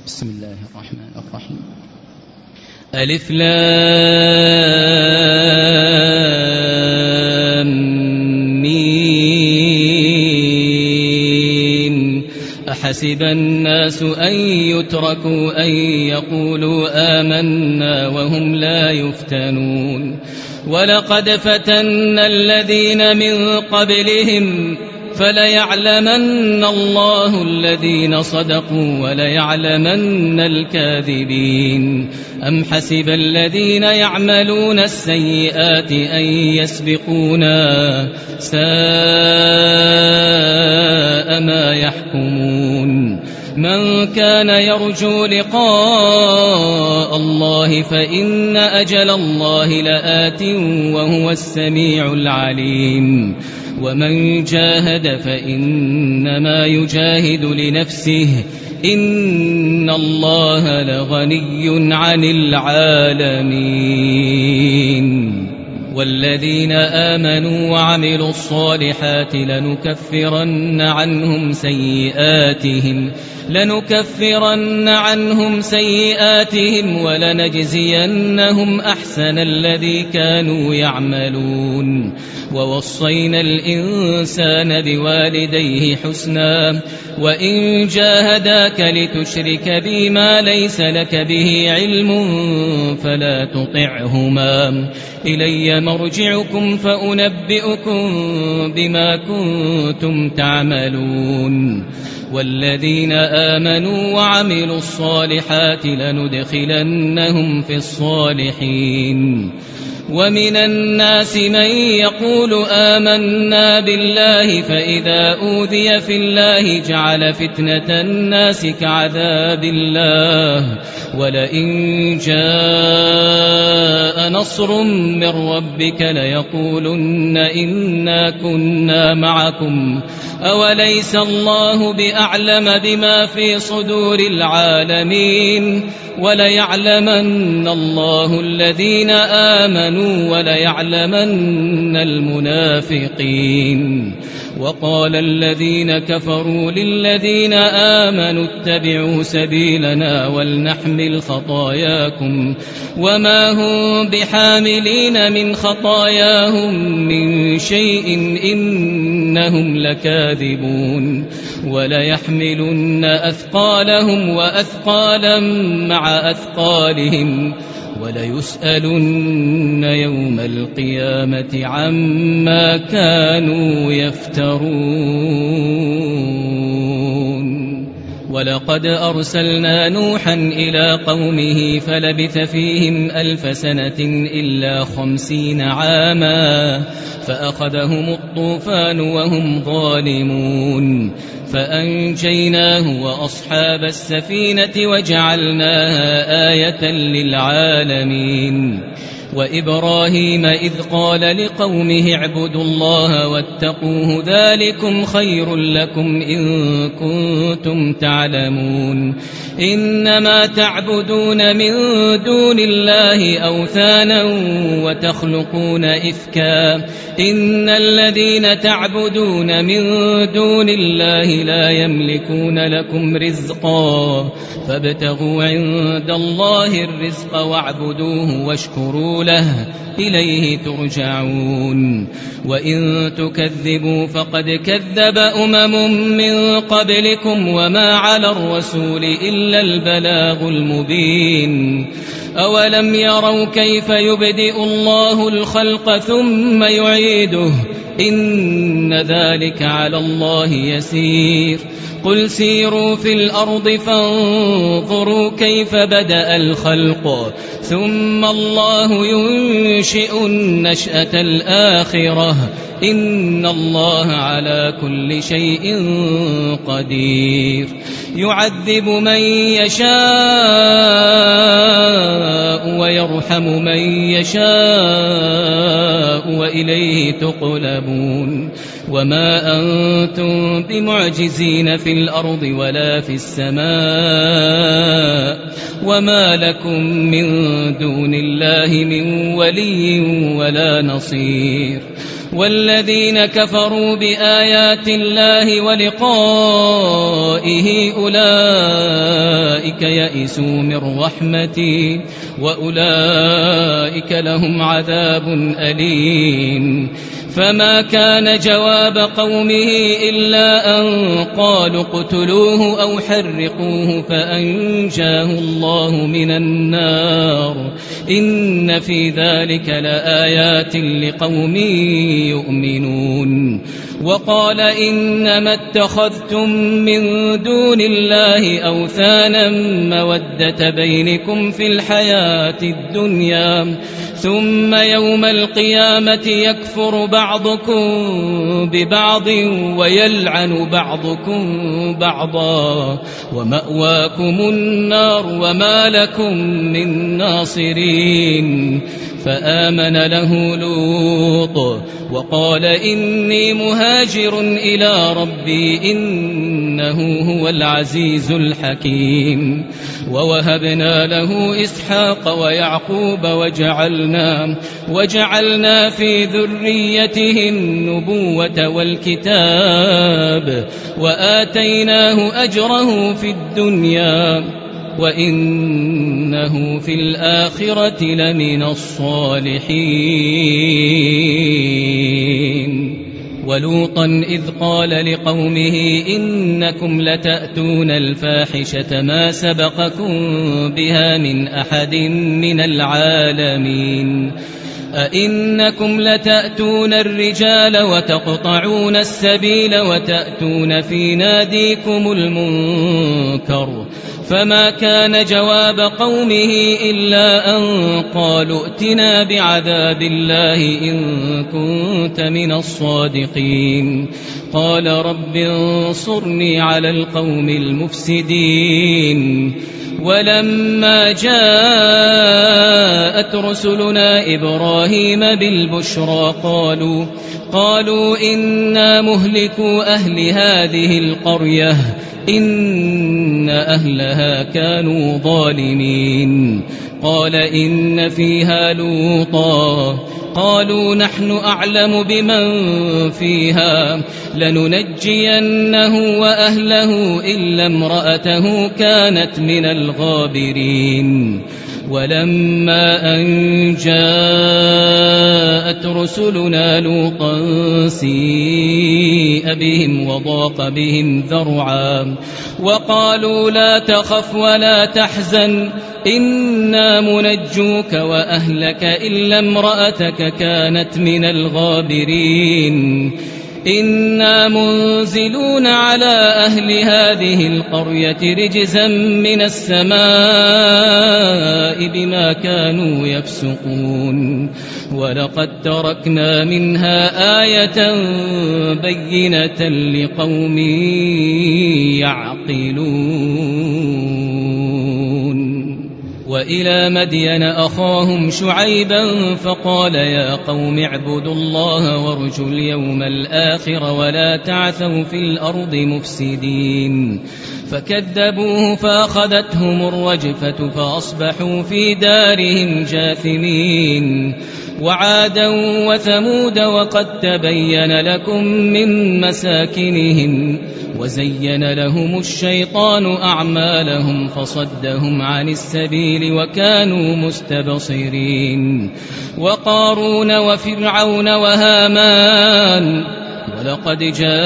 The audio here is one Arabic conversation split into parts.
بسم الله الرحمن الرحيم. ألف لام ميم. أحسب الناس أن يتركوا أن يقولوا آمنا وهم لا يفتنون. ولقد فتنا الذين من قبلهم فليعلمن الله الذين صدقوا وليعلمن الكاذبين. أم حسب الذين يعملون السيئات أن يسبقونا ساء ما يحكمون. من كان يرجو لقاء الله فإن أجل الله لآت وهو السميع العليم. ومن جاهد فإنما يجاهد لنفسه إن الله لغني عن العالمين. والذين آمنوا وعملوا الصالحات لنكفرن عنهم سيئاتهم ولنجزينهم أحسن الذي كانوا يعملون. ووصينا الإنسان بوالديه حسنا وإن جاهداك لتشرك بي ما ليس لك به علم فلا تطعهما. إلي مرجعكم فأنبئكم بما كنتم تعملون. والذين آمنوا وعملوا الصالحات لندخلنهم في الصالحين. ومن الناس من يقول آمنا بالله فإذا أوذي في الله جعل فتنة الناس كعذاب الله ولئن جاء نصر من ربك ليقولن إنا كنا معكم أوليس الله بأعلم بما في صدور العالمين. وليعلمن الله الذين آمنوا وليعلمن المنافقين. وقال الذين كفروا للذين آمنوا اتبعوا سبيلنا ولنحمل خطاياكم وما هم بحاملين من خطاياهم من شيء إنهم لكاذبون. وليحملن أثقالهم وأثقالا مع أثقالهم وليسألن يوم القيامة عما كانوا يفترون. ولقد أرسلنا نوحا إلى قومه فلبث فيهم 1000 سنة إلا 50 عاما فأخذهم الطوفان وهم ظالمون فأنجيناه وأصحاب السفينة وجعلناها آية للعالمين. وإبراهيم إذ قال لقومه اعبدوا الله واتقوه ذلكم خير لكم إن كنتم تعلمون. إنما تعبدون من دون الله أوثانا وتخلقون إفكا إن الذين تعبدون من دون الله لا يملكون لكم رزقا فابتغوا عند الله الرزق واعبدوه واشكروا له إليه ترجعون. وإن تكذبوا فقد كذب من قبلكم وما على الرسول إلا البلاغ المبين. أولم يروا كيف يبدئ الله الخلق ثم يعيده إن ذلك على الله يسير. قل سيروا في الأرض فانظروا كيف بدأ الخلق ثم الله ينشئ النشأة الآخرة إن الله على كل شيء قدير. يعذب من يشاء ويرحم من يشاء وإليه تقلبون. وما أنتم بمعجزين في الأرض ولا في السماء وما لكم من دون الله من ولي ولا نصير. والذين كفروا بآيات الله ولقائه أولئك يئسوا من رحمتي وأولئك لهم عذاب أليم. فما كان جواب قومه إلا أن قالوا اقتلوه أو حرقوه فأنجاه الله من النار. إن في ذلك لآيات لقوم يؤمنون. وقال إنما اتخذتم من دون الله أوثانا مودة بينكم في الحياة الدنيا ثم يوم القيامة يكفر بعضكم ببعض ويلعن بعضكم بعضا ومأواكم النار وما لكم من ناصرين. فآمن له لوط وقال إني مهاجر إلى ربي إنه هو العزيز الحكيم. ووهبنا له إسحاق ويعقوب وجعلنا في ذريته النبوة والكتاب وآتيناه أجره في الدنيا وإنه في الآخرة لمن الصالحين. ولوطا إذ قال لقومه إنكم لتأتون الفاحشة ما سبقكم بها من أحد من العالمين. أئنكم لتأتون الرجال وتقطعون السبيل وتأتون في ناديكم المنكر. فما كان جواب قومه إلا أن قالوا ائتنا بعذاب الله إن كنت من الصادقين. قال رب انصرني على القوم المفسدين. ولما جاءت رسلنا إبراهيم بالبشرى قالوا إنا مهلكوا أهل هذه القرية إن أهلها كانوا ظالمين. قال إن فيها لوطا قالوا نحن أعلم بمن فيها لننجينه وأهله إلا امرأته كانت من الغابرين. ولما أن جاءت رسلنا لوطا سيء بهم وضاق بهم ذرعا وقالوا لا تخف ولا تحزن إنا منجوك وأهلك إلا امرأتك كانت من الغابرين. إنا منزلون على أهل هذه القرية رجزا من السماء بما كانوا يفسقون. ولقد تركنا منها آية بينة لقوم يعقلون. وإلى مدين أخاهم شعيبا فقال يا قوم اعبدوا الله وارجوا اليوم الآخر ولا تعثوا في الأرض مفسدين. فكذبوه فأخذتهم الرجفة فأصبحوا في دارهم جاثمين. وعادا وثمود وقد تبين لكم من مساكنهم وزين لهم الشيطان أعمالهم فصدهم عن السبيل وكانوا مستبصرين. وقارون وفرعون وهامان ولقد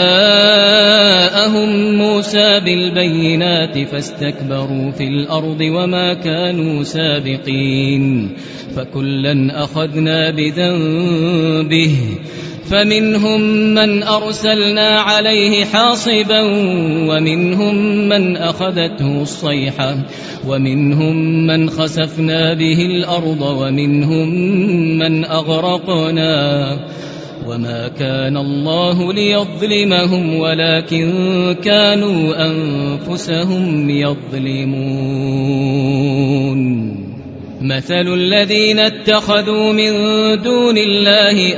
جاءهم موسى بالبينات فاستكبروا في الأرض وما كانوا سابقين. فكلا أخذنا بذنبه فمنهم من أرسلنا عليه حاصبا ومنهم من أخذته الصيحة ومنهم من خسفنا به الأرض ومنهم من أغرقنا. وما كان الله ليظلمهم ولكن كانوا أنفسهم يظلمون. مثل الذين اتخذوا من دون الله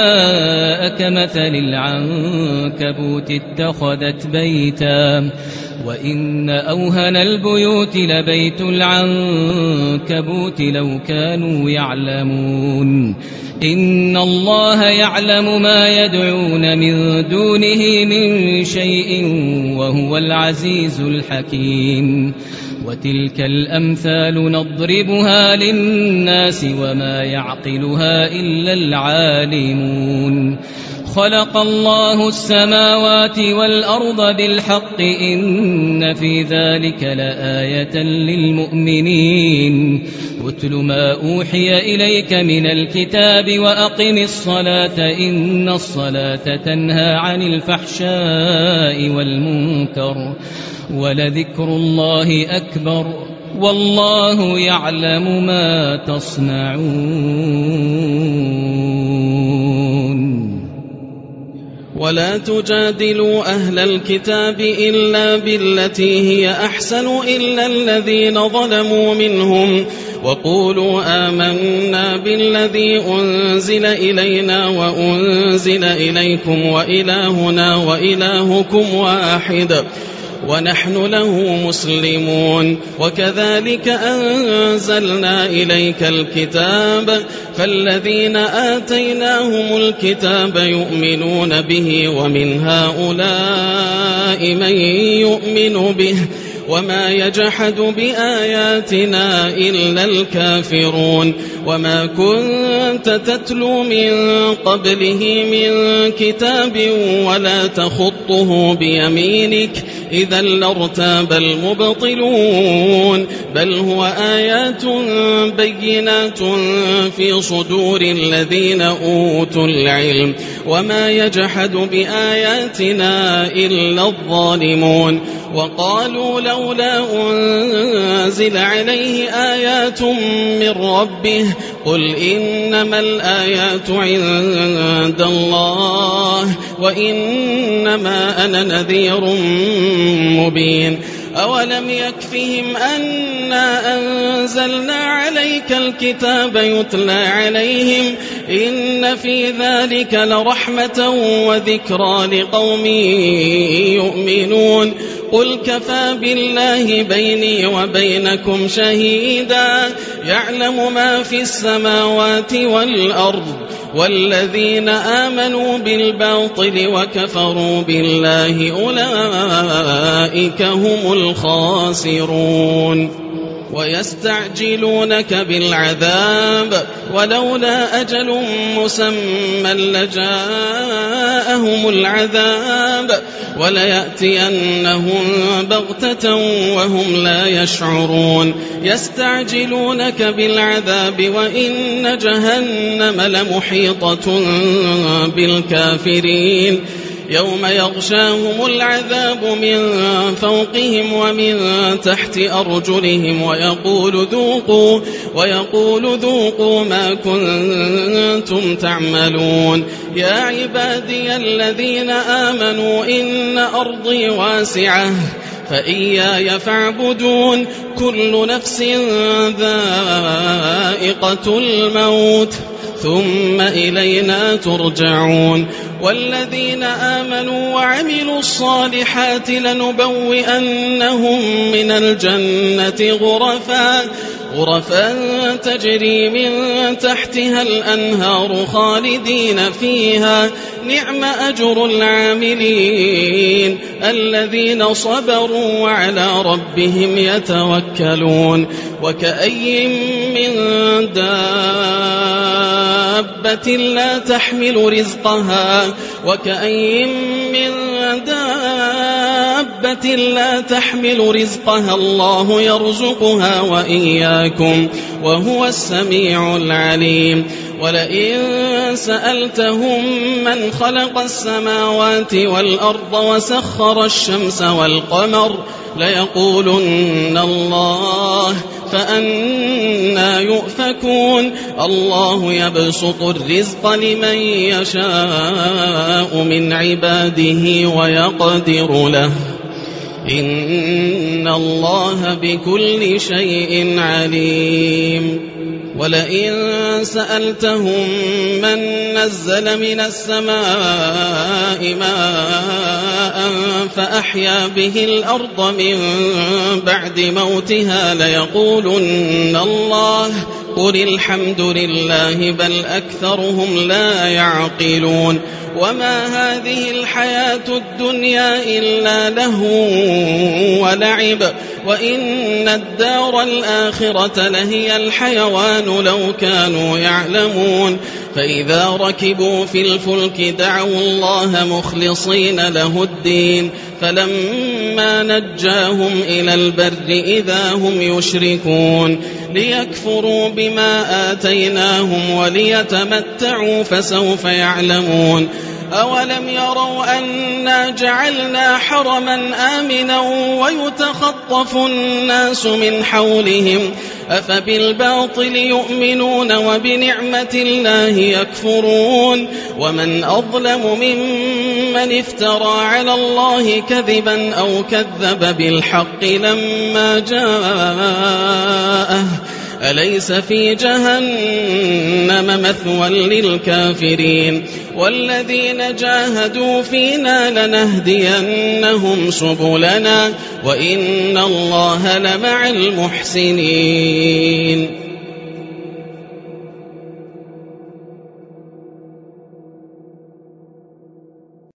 أولياء كمثل العنكبوت وإن أوهن البيوت لبيت العنكبوت لو كانوا يعلمون إن الله يعلم ما يدعون من دونه من شيء وهو العزيز الحكيم وتلك الأمثال نضربها للناس وما يعقلها إلا العالمون خلق الله السماوات والأرض بالحق إن في ذلك لآية للمؤمنين اتل ما أوحي إليك من الكتاب وأقم الصلاة إن الصلاة تنهى عن الفحشاء والمنكر ولذكر الله أكبر والله يعلم ما تصنعون ولا تجادلوا أهل الكتاب إلا بالتي هي أحسن إلا الذين ظلموا منهم وقولوا آمنا بالذي أنزل إلينا وأنزل إليكم وإلهنا وإلهكم واحد ونحن له مسلمون وكذلك أنزلنا إليك الكتاب فالذين آتيناهم الكتاب يؤمنون به ومن هؤلاء من يؤمن به وما يجحد بآياتنا إلا الكافرون وما كنت تتلو من قبله من كتاب ولا تخطه بيمينك إذا لارتاب المبطلون بل هو آيات بينات في صدور الذين أوتوا العلم وما يجحد بآياتنا إلا الظالمون وقالوا لولا أنزل عليه آيات من ربه قل إنما الآيات عند الله وإنما أنا نذير مبين أولم يكفهم أنا أنزلنا عليك الكتاب يتلى عليهم إن في ذلك لرحمة وذكرى لقوم يؤمنون قل كفى بالله بيني وبينكم شهيدا يعلم ما في السماوات والأرض والذين آمنوا بالباطل وكفروا بالله أولئك هم الخاسرون ويستعجلونك بالعذاب ولولا أجل مسمى لجاءهم العذاب وليأتينهم بغتة وهم لا يشعرون يستعجلونك بالعذاب وإن جهنم لمحيطة بالكافرين يوم يغشاهم العذاب من فوقهم ومن تحت أرجلهم ويقول ذوقوا ما كنتم تعملون يا عبادي الذين آمنوا إن أرضي واسعة فإياي فاعبدون كل نفس ذائقة الموت ثم إلينا ترجعون والذين آمنوا وعملوا الصالحات لنبوئنهم من الجنة غرفا تجري من تحتها الأنهار خالدين فيها نعم أجر العاملين الذين صبروا وعلى ربهم يتوكلون وكأي من دابة لا تحمل رزقها الله يرزقها وإياكم وهو السميع العليم ولئن سألتهم من خلق السماوات والأرض وسخر الشمس والقمر ليقولن الله فأنى يؤفكون الله يبسط الرزق لمن يشاء من عباده ويقدر له إن الله بكل شيء عليم ولئن سألتهم من نزل من السماء ماء فأحيا به الأرض من بعد موتها ليقولن الله قل الحمد لله بل أكثرهم لا يعقلون وما هذه الحياة الدنيا إلا لهو ولعب وإن الدار الآخرة لهي الحيوان لو كانوا يعلمون فإذا ركبوا في الفلك دعوا الله مخلصين له الدين فلما نجاهم إلى البر إذا هم يشركون ليكفروا بما آتيناهم وليتمتعوا فسوف يعلمون أولم يروا أنا جعلنا حرما آمنا ويتخطف الناس من حولهم أفبالباطل يؤمنون وبنعمة الله يكفرون ومن أظلم ممن افترى على الله كذبا أو كذب بالحق لما جاءه أليس في جهنم مثوى للكافرين والذين جاهدوا فينا لنهدينهم سبلنا وإن الله لمع المحسنين